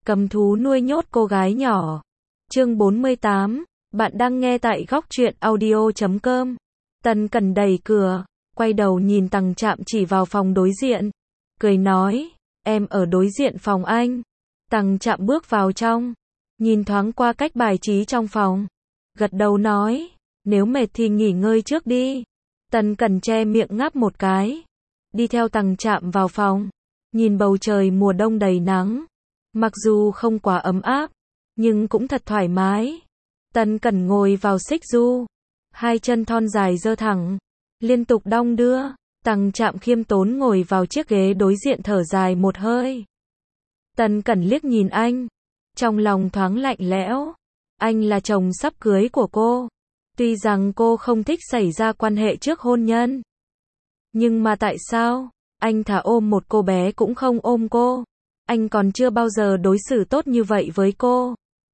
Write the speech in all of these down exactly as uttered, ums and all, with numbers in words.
Cầm thú nuôi nhốt cô gái nhỏ. Chương bốn mươi tám, bạn đang nghe tại góc truyện audio chấm com. Tần Cẩn đẩy cửa, quay đầu nhìn Tằng Trạm chỉ vào phòng đối diện, cười nói, em ở đối diện phòng anh. Tằng Trạm bước vào trong, nhìn thoáng qua cách bài trí trong phòng, gật đầu nói, nếu mệt thì nghỉ ngơi trước đi. Tần Cẩn che miệng ngáp một cái, đi theo Tằng Trạm vào phòng, nhìn bầu trời mùa đông đầy nắng, mặc dù không quá ấm áp, nhưng cũng thật thoải mái. Tần Cẩn ngồi vào xích du, hai chân thon dài giơ thẳng, liên tục đong đưa. Tằng Trạm khiêm tốn ngồi vào chiếc ghế đối diện thở dài một hơi. Tần Cẩn liếc nhìn anh, trong lòng thoáng lạnh lẽo. Anh là chồng sắp cưới của cô. Tuy rằng cô không thích xảy ra quan hệ trước hôn nhân, nhưng mà tại sao anh thà ôm một cô bé cũng không ôm cô? Anh còn chưa bao giờ đối xử tốt như vậy với cô.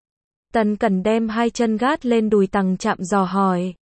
Tần Cẩn đem hai chân gác lên đùi Tằng Trạm dò hỏi.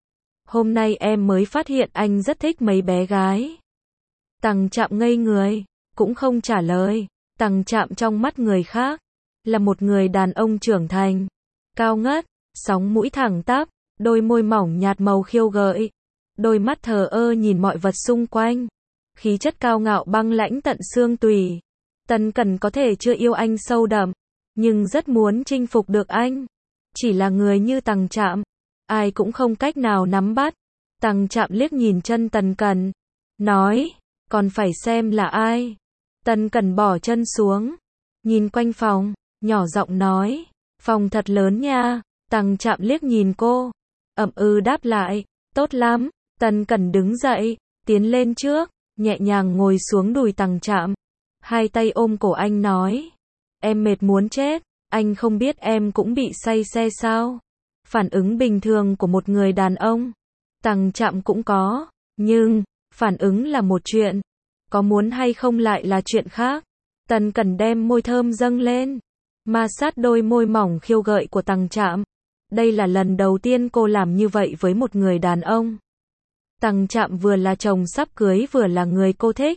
Hôm nay em mới phát hiện anh rất thích mấy bé gái. Tằng Trạm ngây người, cũng không trả lời. Tằng Trạm trong mắt người khác là một người đàn ông trưởng thành, cao ngất, sóng mũi thẳng tắp, đôi môi mỏng nhạt màu khiêu gợi, đôi mắt thờ ơ nhìn mọi vật xung quanh, khí chất cao ngạo băng lãnh tận xương tủy. Tần Cẩn có thể chưa yêu anh sâu đậm, nhưng rất muốn chinh phục được anh. Chỉ là người như Tằng Trạm, ai cũng không cách nào nắm bắt. Tằng Trạm liếc nhìn chân Tần Cẩn, nói, còn phải xem là ai. Tần Cẩn bỏ chân xuống, nhìn quanh phòng, nhỏ giọng nói, phòng thật lớn nha. Tằng Trạm liếc nhìn cô, ậm ừ đáp lại, tốt lắm. Tần Cẩn đứng dậy, tiến lên trước, nhẹ nhàng ngồi xuống đùi Tằng Trạm, hai tay ôm cổ anh nói, em mệt muốn chết, anh không biết em cũng bị say xe sao? Phản ứng bình thường của một người đàn ông, Tằng Trạm cũng có, nhưng phản ứng là một chuyện, có muốn hay không lại là chuyện khác. Tần Cẩn đem môi thơm dâng lên, ma sát đôi môi mỏng khiêu gợi của Tằng Trạm. Đây là lần đầu tiên cô làm như vậy với một người đàn ông. Tằng Trạm vừa là chồng sắp cưới vừa là người cô thích.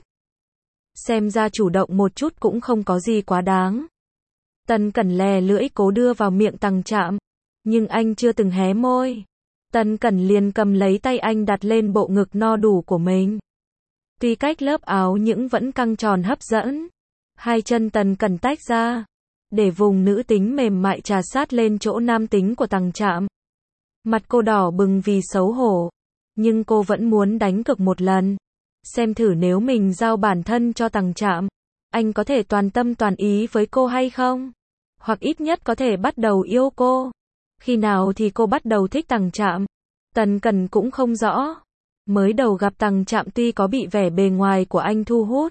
Xem ra chủ động một chút cũng không có gì quá đáng. Tần Cẩn lè lưỡi cố đưa vào miệng Tằng Trạm, nhưng anh chưa từng hé môi. Tần Cẩn liền cầm lấy tay anh đặt lên bộ ngực no đủ của mình. Tuy cách lớp áo những vẫn căng tròn hấp dẫn, hai chân Tần Cẩn tách ra, để vùng nữ tính mềm mại trà sát lên chỗ nam tính của Tằng Trạm. Mặt cô đỏ bừng vì xấu hổ, nhưng cô vẫn muốn đánh cược một lần, xem thử nếu mình giao bản thân cho Tằng Trạm, anh có thể toàn tâm toàn ý với cô hay không? Hoặc ít nhất có thể bắt đầu yêu cô. Khi nào thì cô bắt đầu thích Tằng Trạm? Tần Cẩn cũng không rõ. Mới đầu gặp Tằng Trạm tuy có bị vẻ bề ngoài của anh thu hút,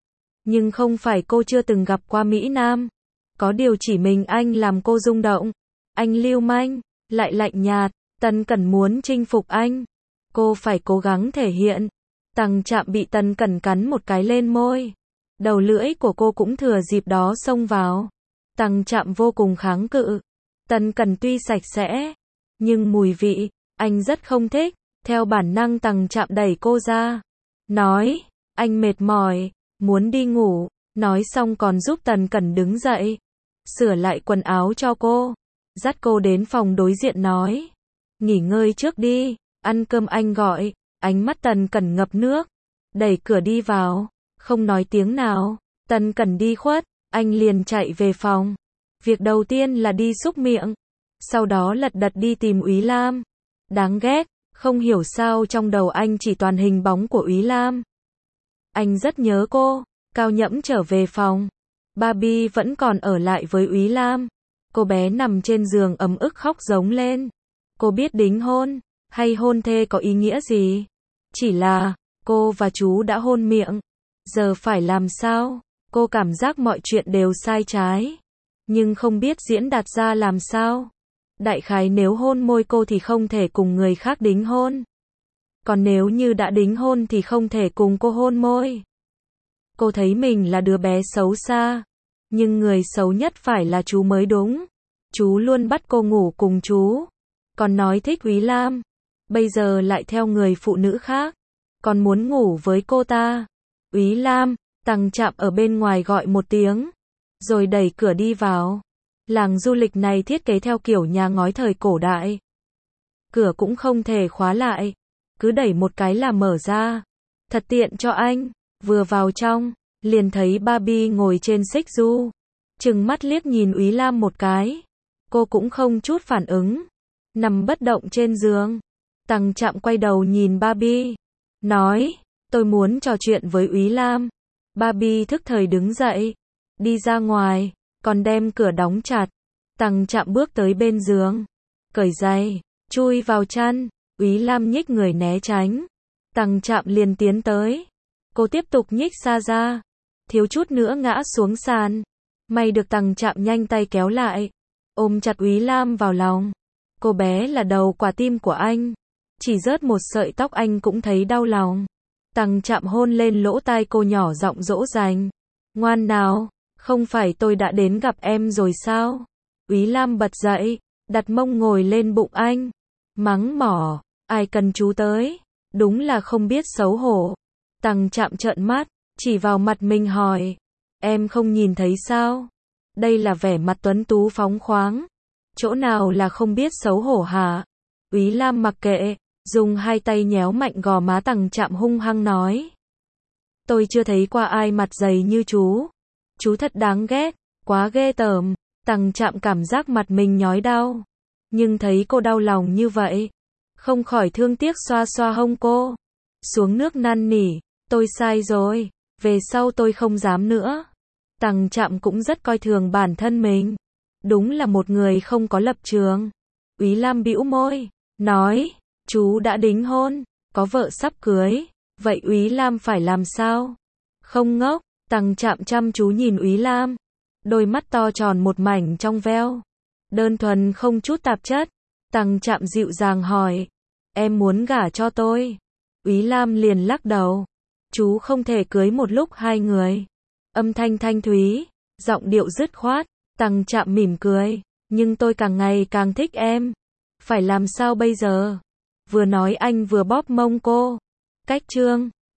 nhưng không phải cô chưa từng gặp qua Mỹ Nam. Có điều chỉ mình anh làm cô rung động. Anh lưu manh, lại lạnh nhạt. Tần Cẩn muốn chinh phục anh, cô phải cố gắng thể hiện. Tằng Trạm bị Tần Cẩn cắn một cái lên môi, đầu lưỡi của cô cũng thừa dịp đó xông vào. Tằng Trạm vô cùng kháng cự. Tần Cẩn tuy sạch sẽ, nhưng mùi vị anh rất không thích. Theo bản năng Tằng Trạm đẩy cô ra, nói, anh mệt mỏi, muốn đi ngủ. Nói xong còn giúp Tần Cẩn đứng dậy, sửa lại quần áo cho cô, dắt cô đến phòng đối diện nói, nghỉ ngơi trước đi, ăn cơm anh gọi. Ánh mắt Tần Cẩn ngập nước, đẩy cửa đi vào, không nói tiếng nào. Tần Cẩn đi khuất, anh liền chạy về phòng. Việc đầu tiên là đi súc miệng, sau đó lật đật đi tìm Úy Lam. Đáng ghét, không hiểu sao trong đầu anh chỉ toàn hình bóng của Úy Lam. Anh rất nhớ cô. Cao Nhẫm trở về phòng, Barbie vẫn còn ở lại với Úy Lam. Cô bé nằm trên giường ấm ức khóc giống lên. Cô biết đính hôn hay hôn thê có ý nghĩa gì, chỉ là cô và chú đã hôn miệng, giờ phải làm sao? Cô cảm giác mọi chuyện đều sai trái, nhưng không biết diễn đạt ra làm sao. Đại khái nếu hôn môi cô thì không thể cùng người khác đính hôn, còn nếu như đã đính hôn thì không thể cùng cô hôn môi. Cô thấy mình là đứa bé xấu xa, nhưng người xấu nhất phải là chú mới đúng. Chú luôn bắt cô ngủ cùng chú, còn nói thích Úy Lam, bây giờ lại theo người phụ nữ khác, còn muốn ngủ với cô ta. Úy Lam, Tằng Trạm ở bên ngoài gọi một tiếng. rồi đẩy cửa đi vào. Làng du lịch này thiết kế theo kiểu nhà ngói thời cổ đại. Cửa cũng không thể khóa lại, cứ đẩy một cái là mở ra. Thật tiện cho anh. Vừa vào trong, liền thấy Barbie ngồi trên xích đu, trừng mắt liếc nhìn Úy Lam một cái. Cô cũng không chút phản ứng, nằm bất động trên giường. Tằng Trạm quay đầu nhìn Barbie, nói, tôi muốn trò chuyện với Úy Lam. Barbie thức thời đứng dậy, đi ra ngoài, còn đem cửa đóng chặt. Tằng Trạm bước tới bên giường, cởi giày, chui vào chăn. Úy Lam nhích người né tránh. Tằng Trạm liền tiến tới. Cô tiếp tục nhích xa ra, thiếu chút nữa ngã xuống sàn. May được Tằng Trạm nhanh tay kéo lại, ôm chặt Úy Lam vào lòng. Cô bé là đầu quả tim của anh, chỉ rớt một sợi tóc anh cũng thấy đau lòng. Tằng Trạm hôn lên lỗ tai cô nhỏ giọng dỗ dành. Ngoan nào, không phải tôi đã đến gặp em rồi sao? Úy Lam bật dậy, đặt mông ngồi lên bụng anh, mắng mỏ, ai cần chú tới, đúng là không biết xấu hổ. Tằng Trạm trợn mắt, chỉ vào mặt mình hỏi, em không nhìn thấy sao? Đây là vẻ mặt tuấn tú phóng khoáng, chỗ nào là không biết xấu hổ hả? Úy Lam mặc kệ, dùng hai tay nhéo mạnh gò má Tằng Trạm hung hăng nói, tôi chưa thấy qua ai mặt dày như chú. Chú thật đáng ghét, quá ghê tởm. Tằng Trạm cảm giác mặt mình nhói đau, nhưng thấy cô đau lòng như vậy, không khỏi thương tiếc xoa xoa hông cô. Xuống nước năn nỉ, tôi sai rồi, về sau tôi không dám nữa. Tằng Trạm cũng rất coi thường bản thân mình, đúng là một người không có lập trường. Úy Lam bĩu môi, nói, chú đã đính hôn, có vợ sắp cưới, vậy Úy Lam phải làm sao? Không ngốc. Tằng Trạm chăm chú nhìn Úy Lam, đôi mắt to tròn một mảnh trong veo, đơn thuần không chút tạp chất. Tằng Trạm dịu dàng hỏi, em muốn gả cho tôi? Úy Lam liền lắc đầu, chú không thể cưới một lúc hai người. Âm thanh thanh thúy, giọng điệu dứt khoát. Tằng Trạm mỉm cười, nhưng tôi càng ngày càng thích em, phải làm sao bây giờ? Vừa nói anh vừa bóp mông cô. Cách chương